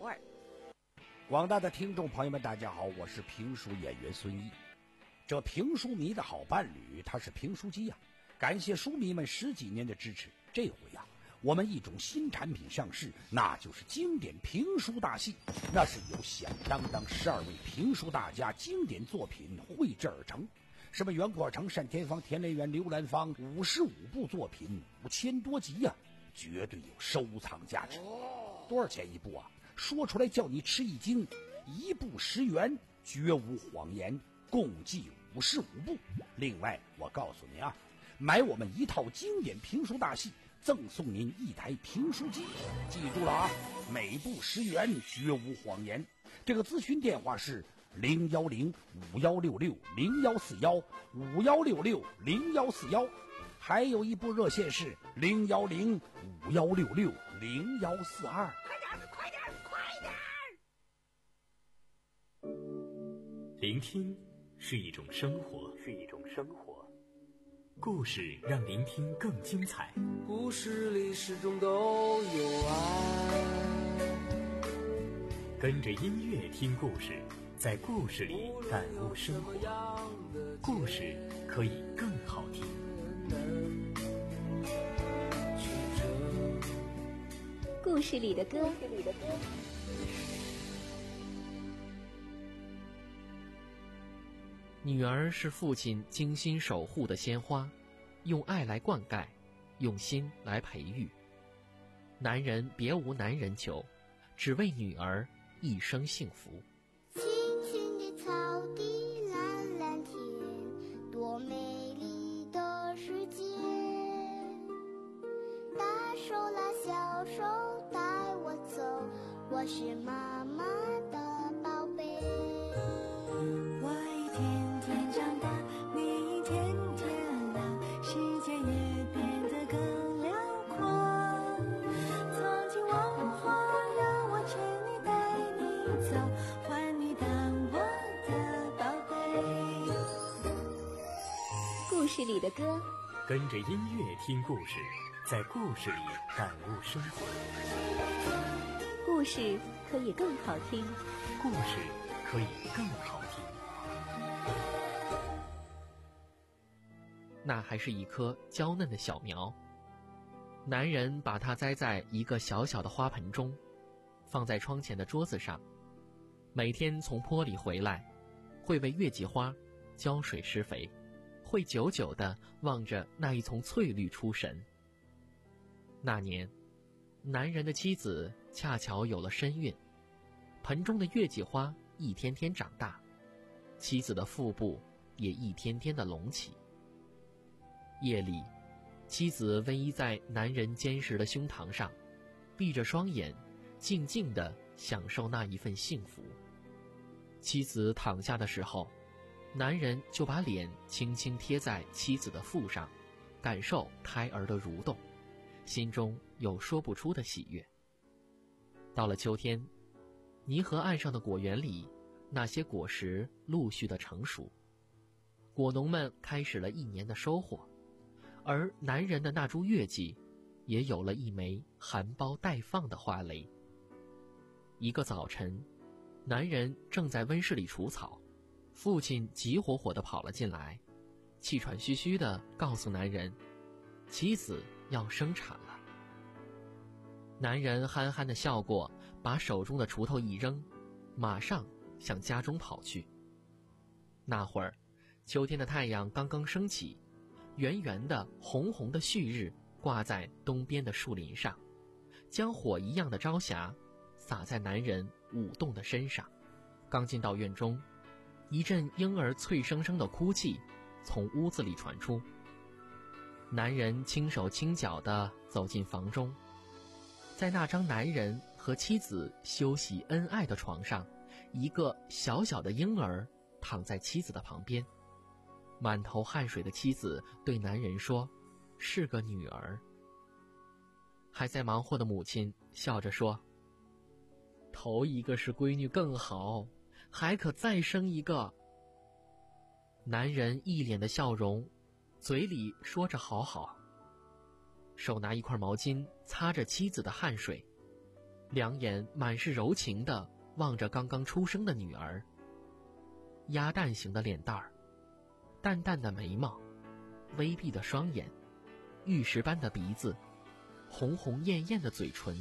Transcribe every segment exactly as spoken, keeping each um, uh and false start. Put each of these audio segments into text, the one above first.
味儿。 广大的听众朋友们，大家好，我是评书演员孙一。这评书迷的好伴侣，他是评书机呀、啊。感谢书迷们十几年的支持，这回呀、啊，我们一种新产品上市，那就是经典评书大戏。那是由响当当十二位评书大家经典作品绘制而成。什么袁阔成、单田芳、田雷元、刘兰芳，五十五部作品，五千多集呀、啊，绝对有收藏价值。多少钱一部啊？说出来叫你吃一惊，一部十元，绝无谎言，共计五十五部。另外，我告诉您啊，买我们一套经典评书大戏，赠送您一台评书机。记住了啊，每部十元，绝无谎言。这个咨询电话是零幺零五幺六六零幺四幺五幺六六零幺四幺，还有一部热线是零幺零五幺六六零幺四二。 快点，快点，快点！ 聆听是一种生活，是一种生活。故事让聆听更精彩。 故事里始终都有爱。 跟着音乐听故事，在故事里感悟生活。故事可以更好听。 故事里的歌。 女儿是父亲精心守护的鲜花，用爱来灌溉，用心来培育。男人别无男人求，只为女儿一生幸福。 青青的草地，蓝蓝天，多美丽的世界。大手拉小手带我走，我是妈妈的宝贝。 我一天天长大，你一天天老，世界也变得更辽阔。曾经我话让我牵你带你走，换你当我的宝贝。 故事里的歌， 跟着音乐听故事，在故事里感悟生活。 故事可以更好听， 故事可以更好听。 那还是一棵娇嫩的小苗，男人把它栽在一个小小的花盆中，放在窗前的桌子上。每天从坡里回来，会为月季花浇水施肥，会久久地望着那一丛翠绿出神。那年，男人的妻子恰巧有了身孕，盆中的月季花一天天长大，妻子的腹部也一天天的隆起。夜里，妻子偎依在男人坚实的胸膛上，闭着双眼，静静地享受那一份幸福。妻子躺下的时候，男人就把脸轻轻贴在妻子的腹上，感受胎儿的蠕动，心中有说不出的喜悦。到了秋天，泥河岸上的果园里，那些果实陆续的成熟，果农们开始了一年的收获，而男人的那株月季也有了一枚含苞待放的花蕾。一个早晨，男人正在温室里除草，父亲急火火地跑了进来，气喘吁吁地告诉男人，妻子要生产了。男人憨憨地笑过，把手中的锄头一扔，马上向家中跑去。那会儿，秋天的太阳刚刚升起，圆圆的红红的旭日挂在东边的树林上，将火一样的朝霞洒在男人舞动的身上。刚进到院中，一阵婴儿脆生生的哭泣从屋子里传出。男人轻手轻脚地走进房中，在那张男人和妻子休息恩爱的床上，一个小小的婴儿躺在妻子的旁边。满头汗水的妻子对男人说，是个女儿。还在忙活的母亲笑着说，头一个是闺女更好，还可再生一个。男人一脸的笑容，嘴里说着好好，手拿一块毛巾擦着妻子的汗水。 两眼满是柔情地望着刚刚出生的女儿。鸭蛋形的脸蛋儿，淡淡的眉毛，微闭的双眼，玉石般的鼻子，红红艳艳的嘴唇，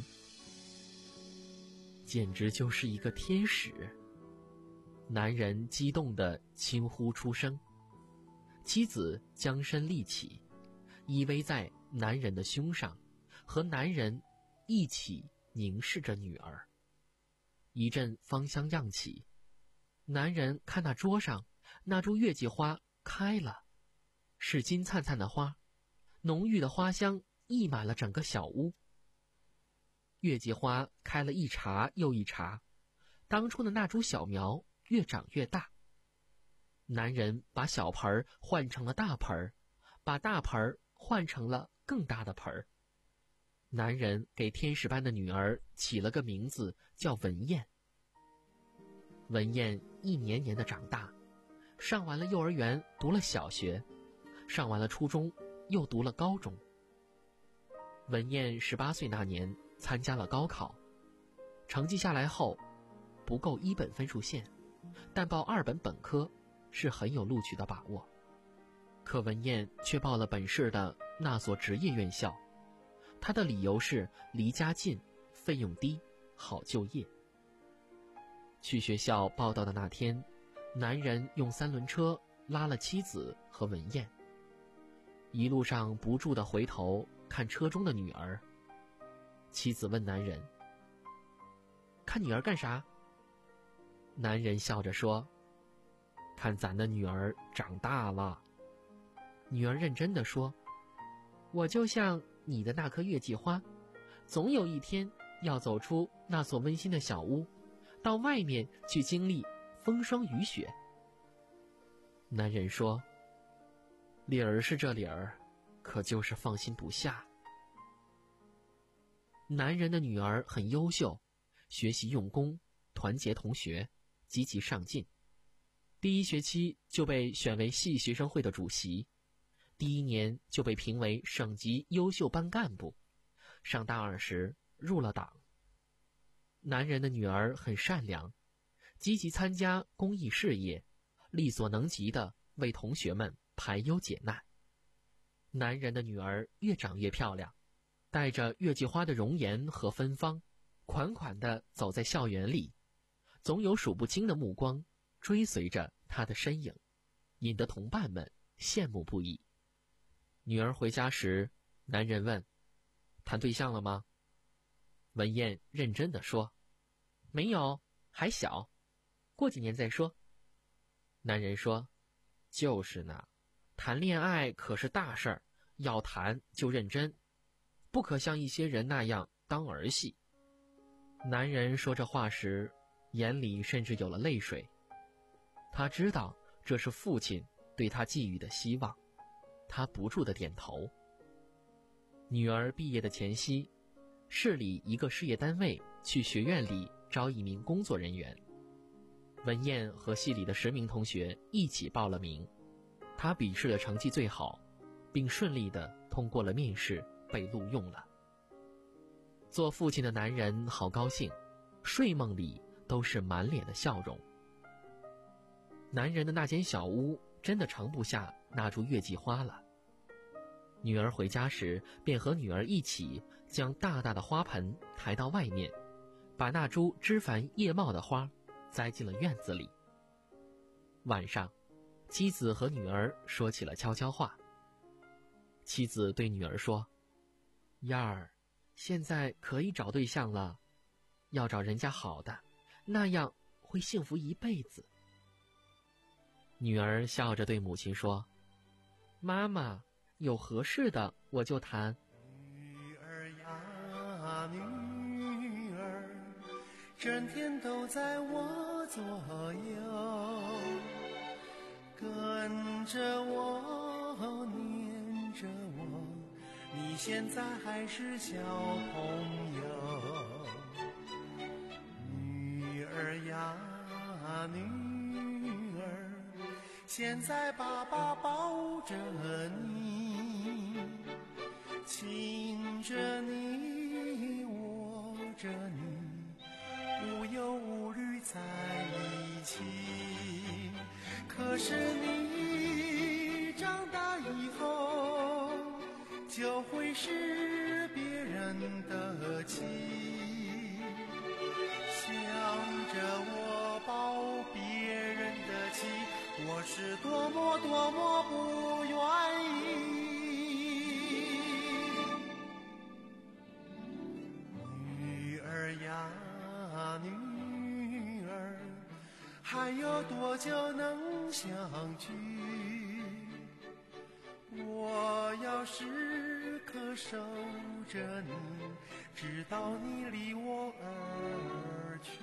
简直就是一个天使。男人激动地轻呼出声，妻子将身立起，依偎在男人的胸上，和男人一起凝视着女儿。一阵芳香漾起，男人看那桌上那株月季花开了，是金灿灿的花，浓郁的花香溢满了整个小屋。月季花开了一茬又一茬，当初的那株小苗越长越大。男人把小盆换成了大盆，把大盆换成了更大的盆。男人给天使般的女儿起了个名字，叫文燕。文燕一年年的长大，上完了幼儿园，读了小学，上完了初中，又读了高中。文燕十八岁那年参加了高考，成绩下来后不够一本分数线，但报二本本科是很有录取的把握。可文燕却报了本市的那所职业院校，她的理由是离家近，费用低，好就业。去学校报到的那天，男人用三轮车拉了妻子和文燕，一路上不住地回头看车中的女儿。妻子问男人：“看女儿干啥？”男人笑着说：“看咱的女儿长大了。”女儿认真地说：“我就像你的那棵月季花，总有一天要走出那所温馨的小屋，到外面去经历风霜雨雪。”男人说：“理儿是这理儿，可就是放心不下。”男人的女儿很优秀，学习用功，团结同学，积极上进。第一学期就被选为系学生会的主席，第一年就被评为省级优秀班干部，上大二时入了党。男人的女儿很善良，积极参加公益事业，力所能及的为同学们排忧解难。男人的女儿越长越漂亮，带着月季花的容颜和芬芳，款款地走在校园里，总有数不清的目光追随着她的身影，引得同伴们羡慕不已。女儿回家时，男人问：“谈对象了吗？”文燕认真地说：“没有，还小，过几年再说。”男人说：“就是呢，谈恋爱可是大事儿，要谈就认真，不可像一些人那样当儿戏。”男人说这话时，眼里甚至有了泪水。他知道这是父亲对他寄予的希望，他不住地点头。女儿毕业的前夕，市里一个事业单位去学院里招一名工作人员，文燕和系里的十名同学一起报了名。她笔试的成绩最好，并顺利地通过了面试，被录用了。做父亲的男人好高兴，睡梦里都是满脸的笑容。男人的那间小屋真的盛不下那株月季花了。女儿回家时，便和女儿一起将大大的花盆抬到外面，把那株枝繁叶茂的花栽进了院子里。晚上，妻子和女儿说起了悄悄话。妻子对女儿说：“燕儿，现在可以找对象了，要找人家好的，那样会幸福一辈子。”女儿笑着对母亲说：“妈妈，有合适的我就谈。” 女儿呀女儿，整天都在我左右，跟着我，黏着我，你现在还是小朋友。女儿呀女儿，现在爸爸抱着你，亲着你，握着你， 是你长大以后就会是别人的妻，想着我抱别人的妻，我是多么多么不愿意。女儿呀女儿，还有多久能相聚？我要时刻守着你，直到你离我而去。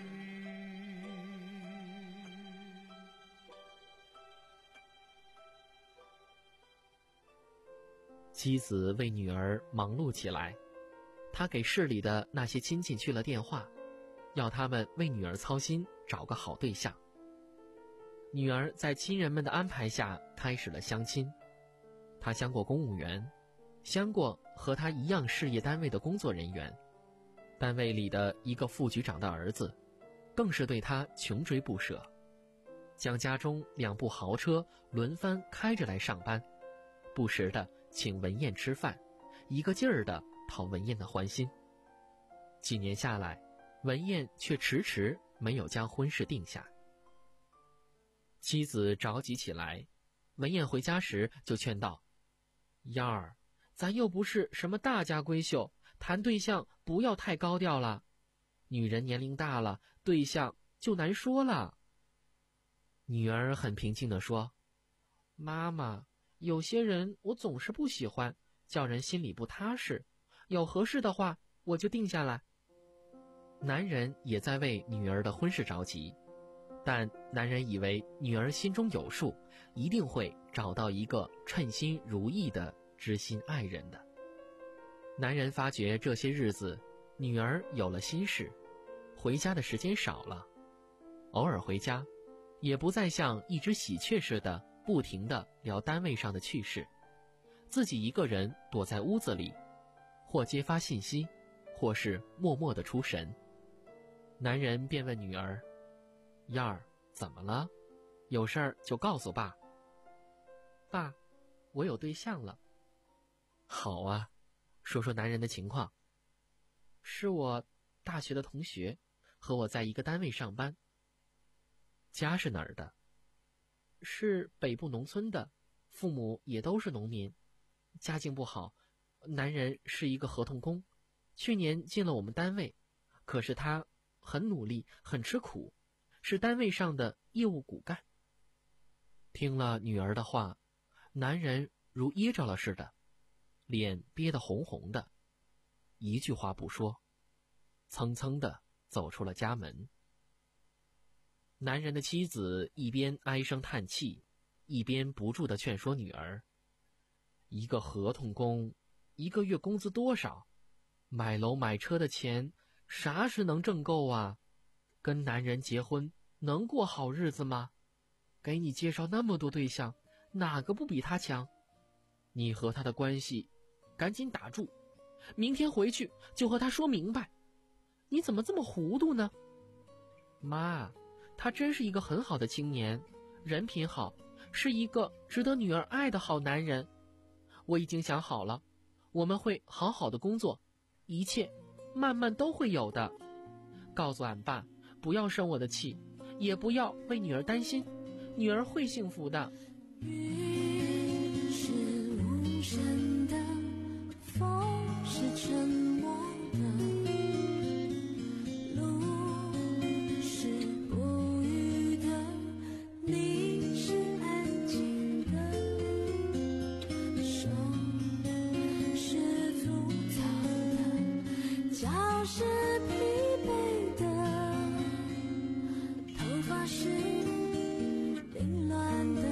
妻子为女儿忙碌起来，他给市里的那些亲戚去了电话，要他们为女儿操心，找个好对象。女儿在亲人们的安排下开始了相亲，她相过公务员，相过和她一样事业单位的工作人员，单位里的一个副局长的儿子更是对她穷追不舍，将家中两部豪车轮番开着来上班，不时的请文燕吃饭，一个劲儿的讨文燕的欢心。几年下来，文燕却迟迟没有将婚事定下。妻子着急起来，文燕回家时就劝道：燕儿，咱又不是什么大家闺秀，谈对象不要太高调了，女人年龄大了，对象就难说了。女儿很平静地说：妈妈，有些人我总是不喜欢，叫人心里不踏实，有合适的话我就定下来。男人也在为女儿的婚事着急，但男人以为女儿心中有数，一定会找到一个称心如意的知心爱人的。男人发觉这些日子女儿有了心事，回家的时间少了，偶尔回家也不再像一只喜鹊似的不停地聊单位上的趣事，自己一个人躲在屋子里，或接发信息，或是默默地出神。男人便问女儿：燕儿，怎么了？有事儿就告诉爸。爸，我有对象了。好啊，说说男人的情况。是我大学的同学，和我在一个单位上班。家是哪儿的？是北部农村的，父母也都是农民，家境不好。男人是一个合同工，去年进了我们单位，可是他很努力，很吃苦，是单位上的业务骨干。听了女儿的话，男人如噎着了似的，脸憋得红红的，一句话不说，蹭蹭地走出了家门。男人的妻子一边唉声叹气，一边不住地劝说女儿：一个合同工，一个月工资多少？买楼买车的钱啥时能挣够啊？跟男人结婚能过好日子吗？给你介绍那么多对象，哪个不比他强？你和他的关系赶紧打住，明天回去就和他说明白。你怎么这么糊涂呢？妈，他真是一个很好的青年，人品好，是一个值得女儿爱的好男人。我已经想好了，我们会好好的工作，一切慢慢都会有的。告诉俺爸，不要生我的气，也不要为女儿担心，女儿会幸福的。 云是无声的，风是沉默的，路是不语的，你是安静的，手是粗糙的，脚是疲惫的，头发是凌乱的，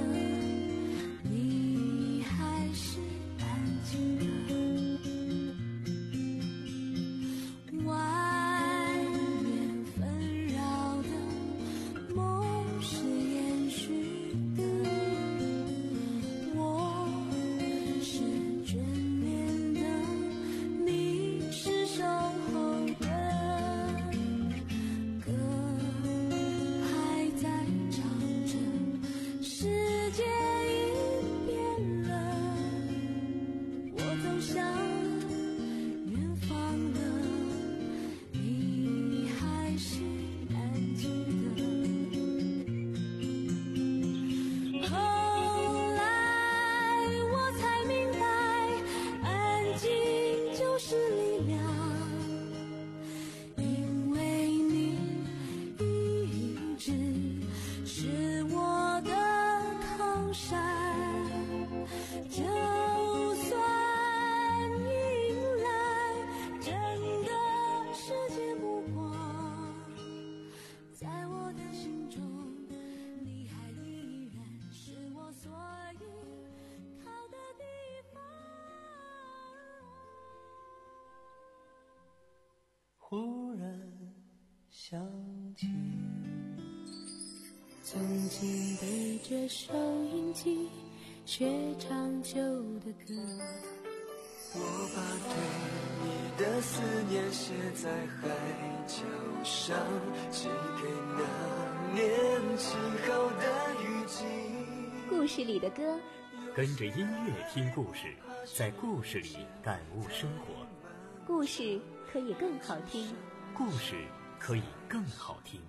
你还是安静的。 忽然想起， 曾经背着收音机学唱旧的歌， 我把对你的思念写在海角上，寄给那年轻好的雨季。 故事里的歌， 跟着音乐听故事，在故事里感悟生活。 故事可以更好听， 故事可以更好听。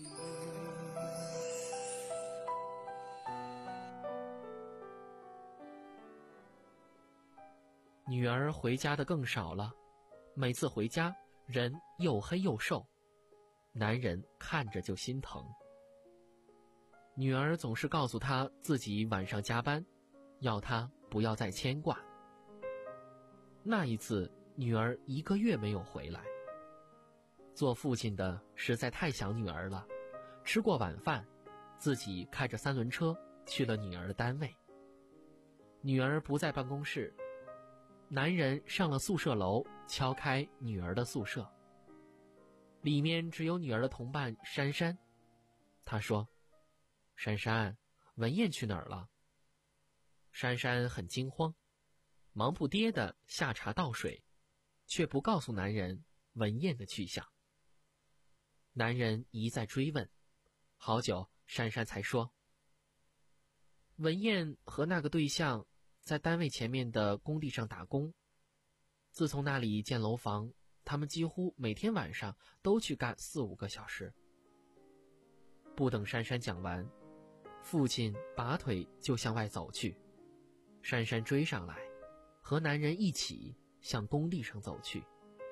女儿回家的更少了，每次回家人又黑又瘦，男人看着就心疼。女儿总是告诉他自己晚上加班，要他不要再牵挂。那一次女儿一个月没有回来，做父亲的实在太想女儿了，吃过晚饭，自己开着三轮车去了女儿的单位。女儿不在办公室，男人上了宿舍楼，敲开女儿的宿舍。里面只有女儿的同伴珊珊。他说：珊珊，文燕去哪儿了？珊珊很惊慌，忙不迭地下茶倒水，却不告诉男人文燕的去向。男人一再追问，好久珊珊才说：文燕和那个对象在单位前面的工地上打工，自从那里建楼房，他们几乎每天晚上都去干四五个小时。不等珊珊讲完，父亲拔腿就向外走去，珊珊追上来，和男人一起向工地上走去。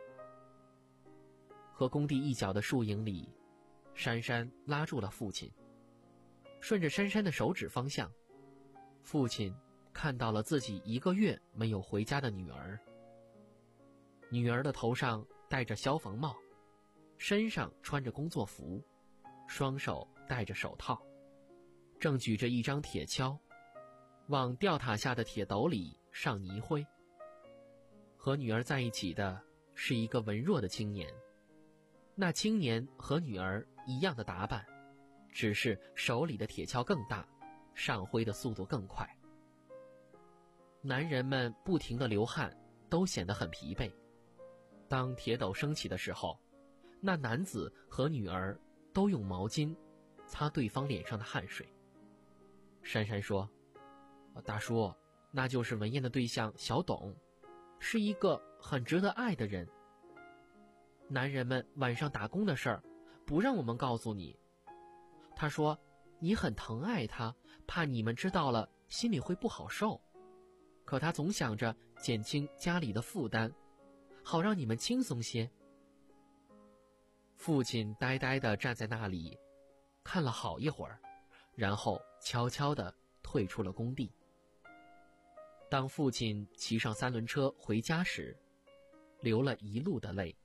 和工地一角的树影里，珊珊拉住了父亲，顺着珊珊的手指方向，父亲看到了自己一个月没有回家的女儿。女儿的头上戴着消防帽，身上穿着工作服，双手戴着手套，正举着一张铁锹，往吊塔下的铁斗里上泥灰。和女儿在一起的是一个文弱的青年，那青年和女儿一样的打扮，只是手里的铁锹更大，上灰的速度更快。男人们不停地流汗，都显得很疲惫。当铁斗升起的时候，那男子和女儿都用毛巾擦对方脸上的汗水。珊珊说：大叔，那就是文燕的对象小董，是一个很值得爱的人。男人们晚上打工的事儿不让我们告诉你，他说你很疼爱他，怕你们知道了心里会不好受，可他总想着减轻家里的负担，好让你们轻松些。父亲呆呆地站在那里，看了好一会儿，然后悄悄地退出了工地。当父亲骑上三轮车回家时，流了一路的泪。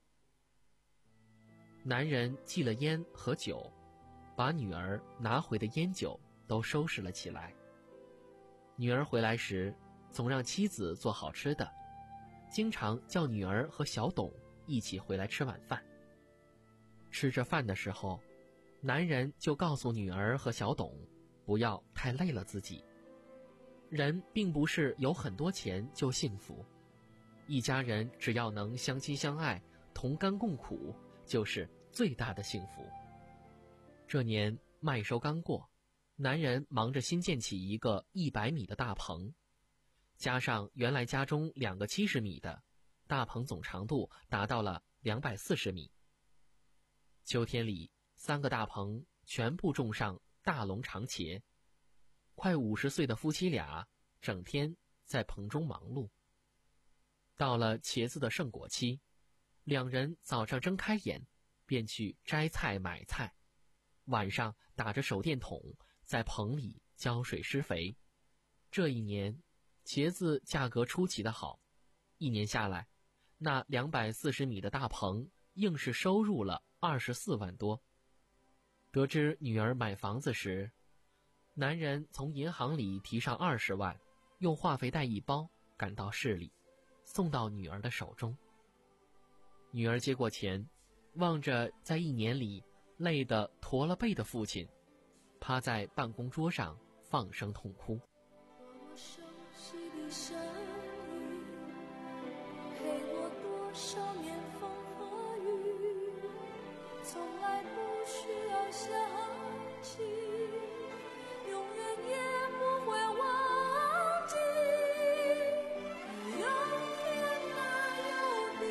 男人寄了烟和酒，把女儿拿回的烟酒都收拾了起来。女儿回来时，总让妻子做好吃的，经常叫女儿和小董一起回来吃晚饭。吃着饭的时候，男人就告诉女儿和小董，不要太累了自己。人并不是有很多钱就幸福，一家人只要能相亲相爱，同甘共苦，就是最大的幸福。这年麦收刚过，男人忙着新建起一个一百米的大棚，加上原来家中两个七十米的，大棚总长度达到了两百四十米。秋天里，三个大棚全部种上大龙长茄，快五十岁的夫妻俩整天在棚中忙碌。到了茄子的盛果期，两人早上睁开眼便去摘菜买菜，晚上打着手电筒在棚里浇水施肥。这一年茄子价格出奇的好，一年下来，那两百四十米的大棚硬是收入了二十四万多。得知女儿买房子时，男人从银行里提上二十万，用化肥袋一包赶到市里，送到女儿的手中。 女儿接过钱，望着在一年里累得驼了背的父亲，趴在办公桌上放声痛哭。 多么熟悉的声音，陪我多少年风和雨，从来不需要想起，永远也不会忘记。有天哪有地，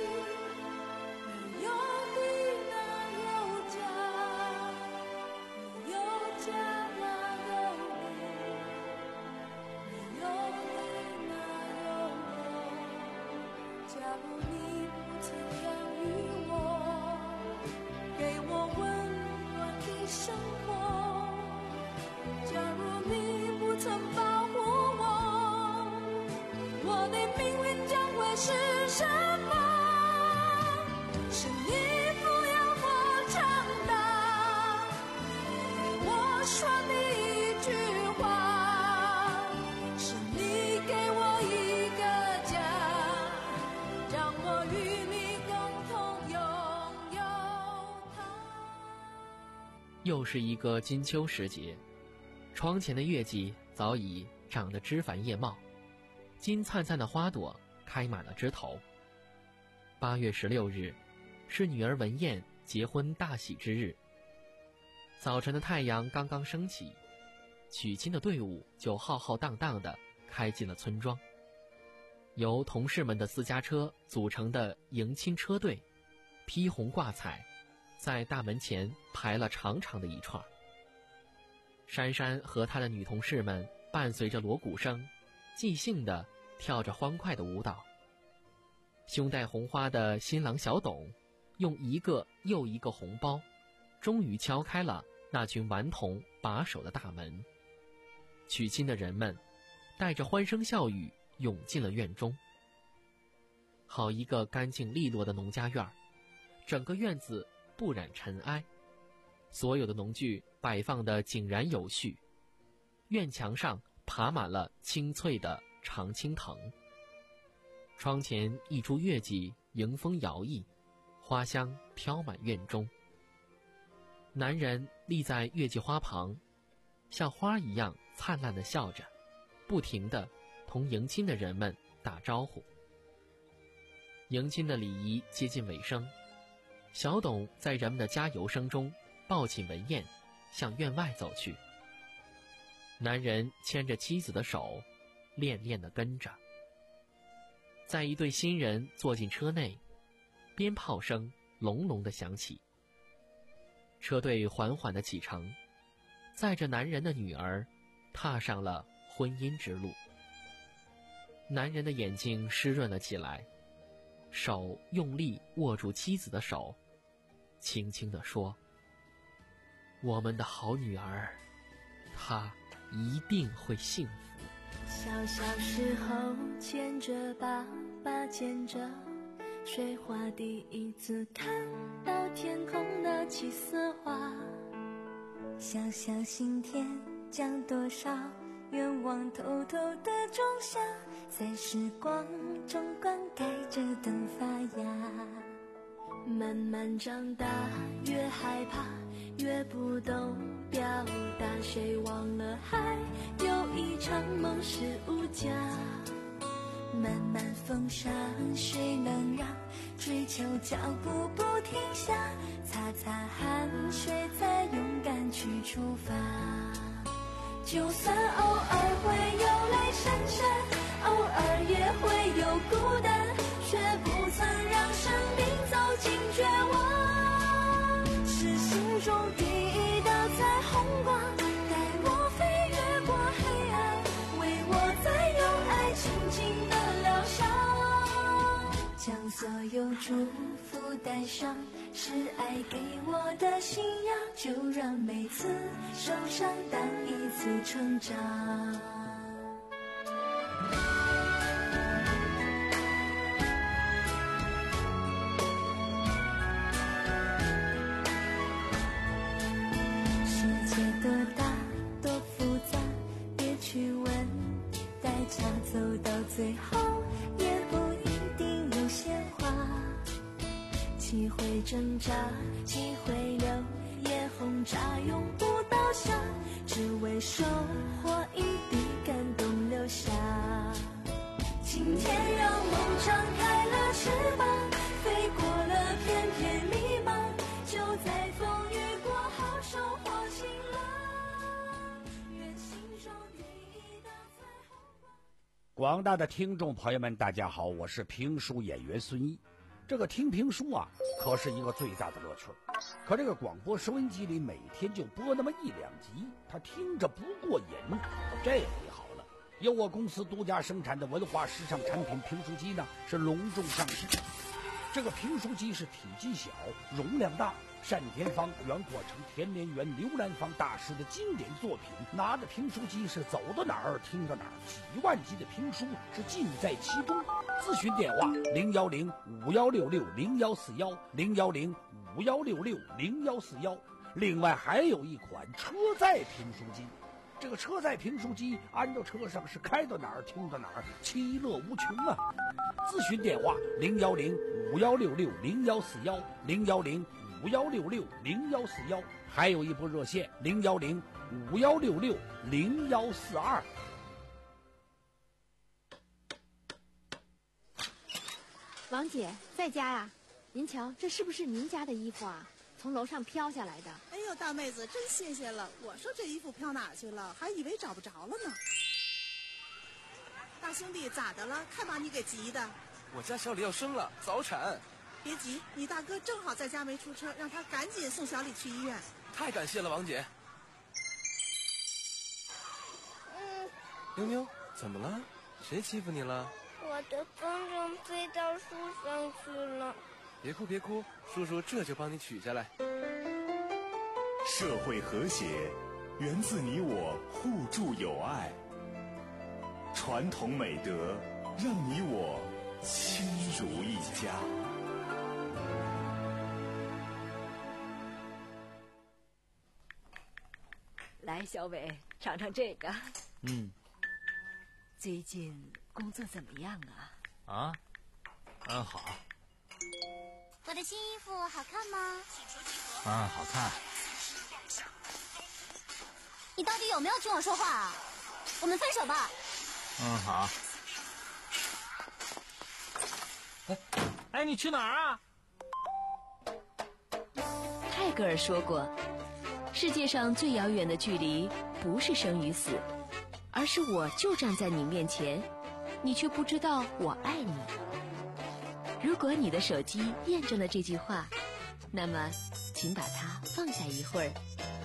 有地哪有家，有家哪有你，有你哪有我。假如你不曾养育我，给我温暖的生活，假如你不曾保护我，我的命运将会是什么？是你不要我长大，给我说的一句话，是你给我一个家，让我与你共同拥有它。 又是一个金秋时节，窗前的月季早已长得枝繁叶茂，金灿灿的花朵开满了枝头。八月十六日，是女儿文燕结婚大喜之日。早晨的太阳刚刚升起，娶亲的队伍就浩浩荡荡地开进了村庄。由同事们的私家车组成的迎亲车队，披红挂彩，在大门前排了长长的一串。珊珊和她的女同事们伴随着锣鼓声，即兴地跳着欢快的舞蹈。胸戴红花的新郎小董，用一个又一个红包，终于敲开了那群顽童把守的大门。娶亲的人们带着欢声笑语涌进了院中。好一个干净利落的农家院，整个院子不染尘埃，所有的农具摆放得井然有序，院墙上爬满了青翠的常青藤。窗前一株月季迎风摇曳，花香飘满院中。男人立在月季花旁，像花一样灿烂地笑着，不停地同迎亲的人们打招呼。迎亲的礼仪接近尾声，小董在人们的加油声中抱起文燕，向院外走去。男人牵着妻子的手，恋恋地跟着。在一对新人坐进车内，鞭炮声隆隆地响起。车队缓缓地启程，载着男人的女儿踏上了婚姻之路。男人的眼睛湿润了起来，手用力握住妻子的手，轻轻地说：我们的好女儿，她一定会幸福。 小小时候牵着爸爸牵着，水花第一次看到天空的七色花，小小心田将多少愿望偷偷地种下，在时光中灌溉着等发芽。慢慢长大，越害怕越不懂表达，谁忘了还有一场梦是无价。漫漫风沙，谁能让追求脚步不停下？擦擦汗水，再勇敢去出发。就算偶尔会有泪闪闪，偶尔也会有孤单，却不曾让生命走进绝望。是心中第一道彩虹光，带我飞越过黑暗，为我再用爱轻轻地疗伤。将所有祝福带上，是爱给我的信仰，就让每次受伤当一次成长。世界多大多复杂，别去问，代价走到最后也不一定有鲜花。 会挣扎，既会流也轰炸，永不倒下，只为收获一滴感动留下。今天让梦张开了翅膀，飞过了片片迷茫，就在风雨过后收获晴朗。愿心中第一道彩虹光。 广大的听众朋友们，大家好，我是评书演员孙一。这个听评书啊，可是一个最大的乐趣。可这个广播收音机里每天就播那么一两集，他听着不过瘾。这回好了，由我公司独家生产的文化时尚产品评书机呢，是隆重上市。这个评书机是体积小，容量大，单田芳、袁阔成、田连元、刘兰芳大师的经典作品。拿着评书机是走到哪儿听到哪儿，几万集的评书是尽在其中。咨询电话零幺零五幺六六零幺四幺零幺零五幺六六零幺四幺。另外还有一款车载评书机，这个车载评书机安到车上是开到哪儿听到哪儿，其乐无穷啊！咨询电话零幺零五幺六六零幺四幺零幺零五幺六六零幺四幺，还有一部热线零幺零五幺六六零幺四二。 王姐在家呀？您瞧，这是不是您家的衣服啊？从楼上飘下来的。 哎呦，大妹子，真谢谢了！我说这衣服飘哪去了，还以为找不着了呢。大兄弟，咋的了？看把你给急的。 我家小李要生了，早产。 别急，你大哥正好在家没出车，让他赶紧送小李去医院。 太感谢了，王姐。 嗯， 妞妞，怎么了？谁欺负你了？ 我的风筝飞到树上去了。 别哭别哭，叔叔这就帮你取下来。 社会和谐源自你我互助友爱，传统美德让你我亲如一家。 来，小伟，尝尝这个。 嗯。 最近工作怎么样啊？ 啊，嗯，好。 我的新衣服好看吗？ 啊，好看。 你到底有没有听我说话啊？我们分手吧。 嗯，好。哎，哎，你去哪儿啊？ 泰戈尔说过，世界上最遥远的距离不是生与死，而是我就站在你面前，你却不知道我爱你。如果你的手机验证了这句话，那么请把它放下一会儿。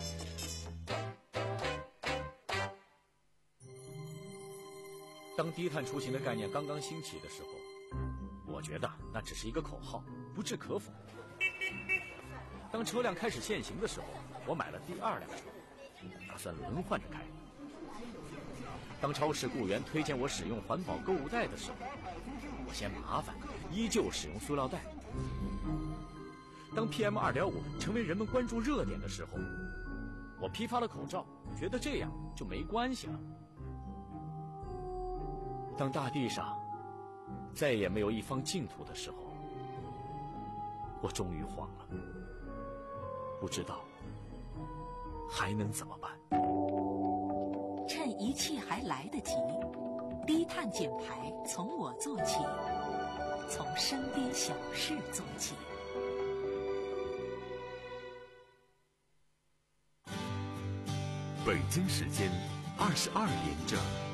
当低碳出行的概念刚刚兴起的时候，我觉得那只是一个口号，不置可否。当车辆开始限行的时候，我买了第二辆车，打算轮换着开。当超市雇员推荐我使用环保购物袋的时候，我嫌麻烦，依旧使用塑料袋。当 P M 二点五 成为人们关注热点的时候，我批发了口罩，觉得这样就没关系了。当大地上再也没有一方净土的时候，我终于慌了，不知道还能怎么办。 趁一切还来得及，低碳减排从我做起，从身边小事做起。 北京时间二十二点整。